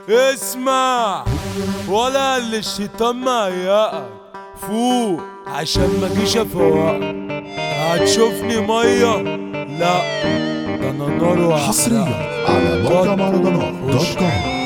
اسمع ولا اللي الشيطان مهيأك فوق عشان ما جيش افوقك. هتشوفني ميه لا ده انا نار وحرق. حصريا على موقع مهرجانات دوت كوم.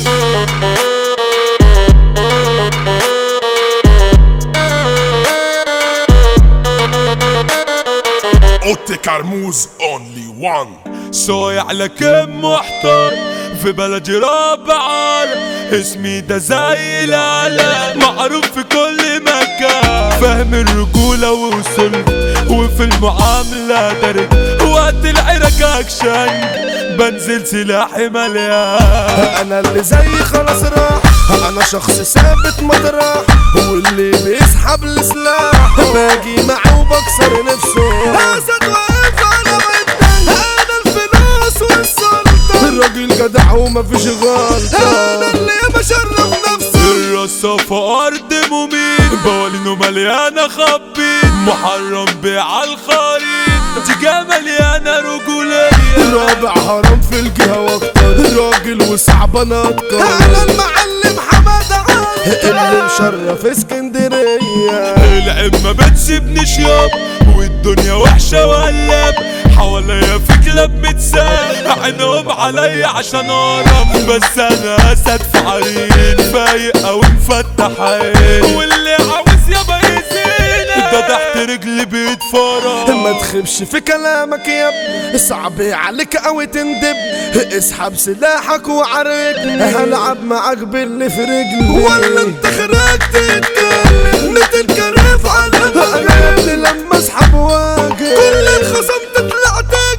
اوتي كرموز اونلي وان صايع لكن محتار في بلدي رابع عالم. اسمي ده زي العالم معروف في كل مكان. فاهم الرجولة ووصلت وفي المعاملة درت وقت العرك اكشن بنزل سلاحي مليان. انا اللي زي خلاص راح، انا شخص ثابت مطرح واللي بيسحب السلاح باجي معه وبكسر نفسه. اسد واقف على مدن، انا الفلوس والسلطة، الراجل جدع ومفيش غلطة، انا اللي بشرف نفسي. الرصة في ارض مميت بوالينه مليانة خبيط محرم بيع الخريط تيجا مليانة رجولية. رابع هرم في الجهة واكتر راجل وصعبانة اتكر. انا المعلم حمادة علي اللي مشرف اسكندرية. العيب ما بتسيبنيش ياب والدنيا وحشة وقلب حواليا في كلاب متساب عينهم عليا عشان ارم. بس انا اسد في عرين فايق او مفتح عين واللي عاوز يابا يزينك ده تحت رجلي بيتفرج. ما تخبش في كلامك يا ابني صعب عليك اوي تندب. اسحب سلاحك وعرجني هلعب معاك باللي في رجلي. ولا انت خرجت تتكلم تنكرف على انا اللي لما اسحب واجي كل الخصم تطلع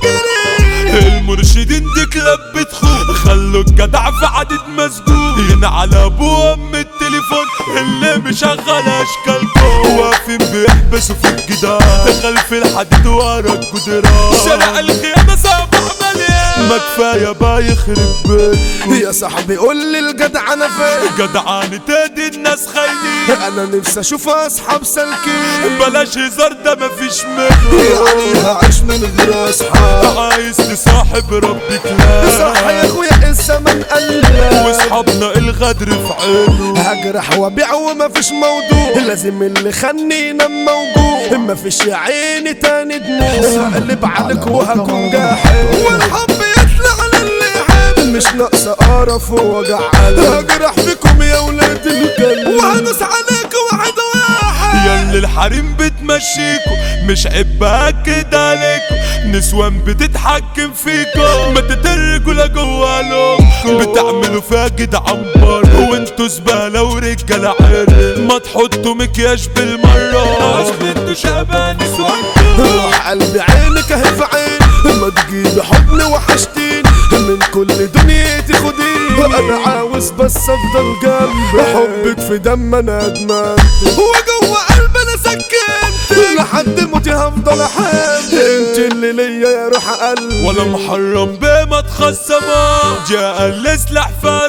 تجري. المرشدين دي كلاب بتخون خلوا الجدع في عدد مسجون. هنا على ابو ام التليفون اللي مشغل اشكالكم واقفين بيحبسوا في الجدار خلف الحديد ورا الجدران. شارع الخيانة صعب مليان ما كفاية بقى يخرب بيتكم. يا صاحبي قول لي الجدع انا فين؟ جدعانة تدي الناس خاينين انا نفسي اشوف اصحاب سالكين. بلاش هزار ده مفيش منه يعني هعيش من غير اصحاب. عايز تصاحب ربي كلاب صح يا اخويا الزمن قلب واصحابنا الغدر في عينه. هجرح وابيع ومفيش موضوع لازم اللي خلني ينام موجود. مفيش يا عيني تاني دموع هقلب عليك وهكون جاحد والحب يطلع للي يحب. مش ناقصة قرف ووجع قلب هجرح فيكم يا ولاد الكلب وهدوس عليك واحد واحد. ياللي الحريم بتمشيكوا مش عيب باكد عليكوا. نسوان بتتحكم فيكوا ما تترجوا جوا لومكوا. بتعملوا فيها جدع عنبر وانتوا زبالة ورجالة عرق. ما تحطوا مكياج بالمرة اصل انتوا شبه نسوانكوا. روح قلبي عينك اهي في عين ما تجيبي حضن وحشتين من كل دنيتي خدين. انا عاوز بس افضل جنبك حبك في دم انا ادمنت وجوه قلبي انا سكنت لحد موتي هفضل احب. انت اللي ليا يا روح قلبي ولا محرم بما تخصما جاء السلاح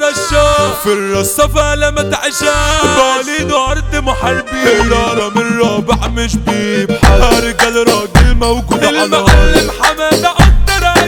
فرشا في الرصافة لما تعشا بالين ارض محاربين. الهرم الرابع مش بيبحر رجال راجل موجود على المعلم حمادة اكتر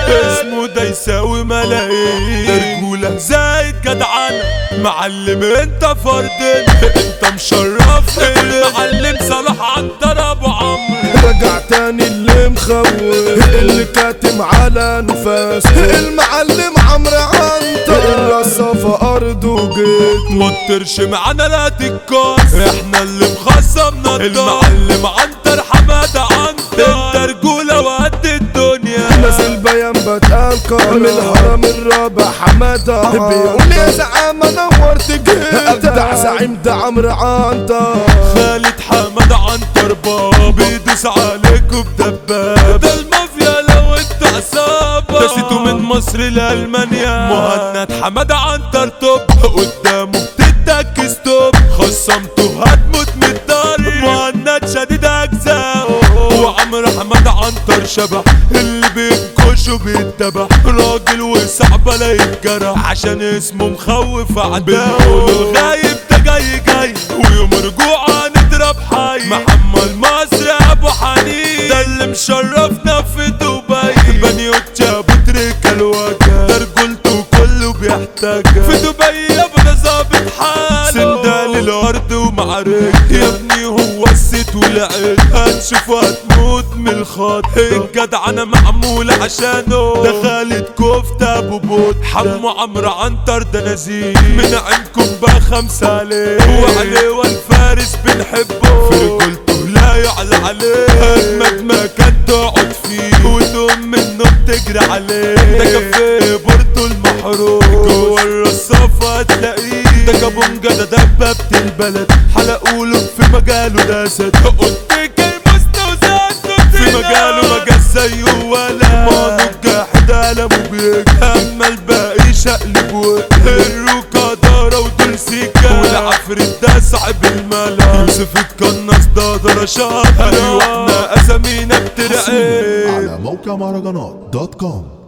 اسمه ده يساوي ملايين. رجولة زايد جدعانة معلم انت فردين انت مشرف. المعلم صلاح عنتر ابو عمرو رجع تاني اللي مخوف اللي كاتم على نفاس. المعلم عمرو عنتر الرصافة ارضه جيت ما تطرش معانا لا تتكاس احنا اللي مخصمنا الدار. المعلم عنتر حمادة عنتر انت رجولة وقد الدنيا. نازل بيان بتقال من الهرم الرابع حمادة بيقول يا زعامة نورت جيت. ابدع زعيم ده عمرو عنتر خالد حمادة عنتر بابا بيدوس عليكوا بدباب. ده المافيا لو انت عصابة دسيتوا من مصر لألمانيا. مهند حمادة عنتر توب قدامه بتدك ستوب خصمته هتموت من الضرب. مهند شديد اجزاء وعمرو حمادة عنتر شبح اللي بينكش وبيتبع. راجل وصعب لا يتجرح عشان اسمه مخوف اعداء. غايب ده جاي ويوم رجوعه نضرب حي. محمد مصر ابو حنين ده اللي مشرفنا في دبي. بنيوت ابو تريكة الوجه ده رجولته كله بيحتاجها في دبي يابا ظابط حاله سندال الارض ومعارك يا ابني هو الست والعيد هتشوفه هتموت من الخط الجدع انا معمول عشانه ده خالد كفتة ابو بود حمو عمرو عنتر ده نزيه من عينكم بقى 5 عليه وعليه والفارس بنحبه في رجولته لا يعلى عليه اجمد مكان تقعد فيه وتقوم منه بتجري عليه ده كافيه بورتو المحروق جوه الرصافة هتلاقيه ده كابونجا ده دبابة البلد حلقوله في مجاله ده سد اوتيك المستوزات في مجاله ما جاش زيه ولا مانو الجاحد قلمه بيك اما الباقي شقلب وقت الروكا دارة ودول سيكا والعفريت ده صاحب الملا يوسف القناص ده درشات ايوه احنا اسامينا بترعب على موقع مهرجانات دوت كوم.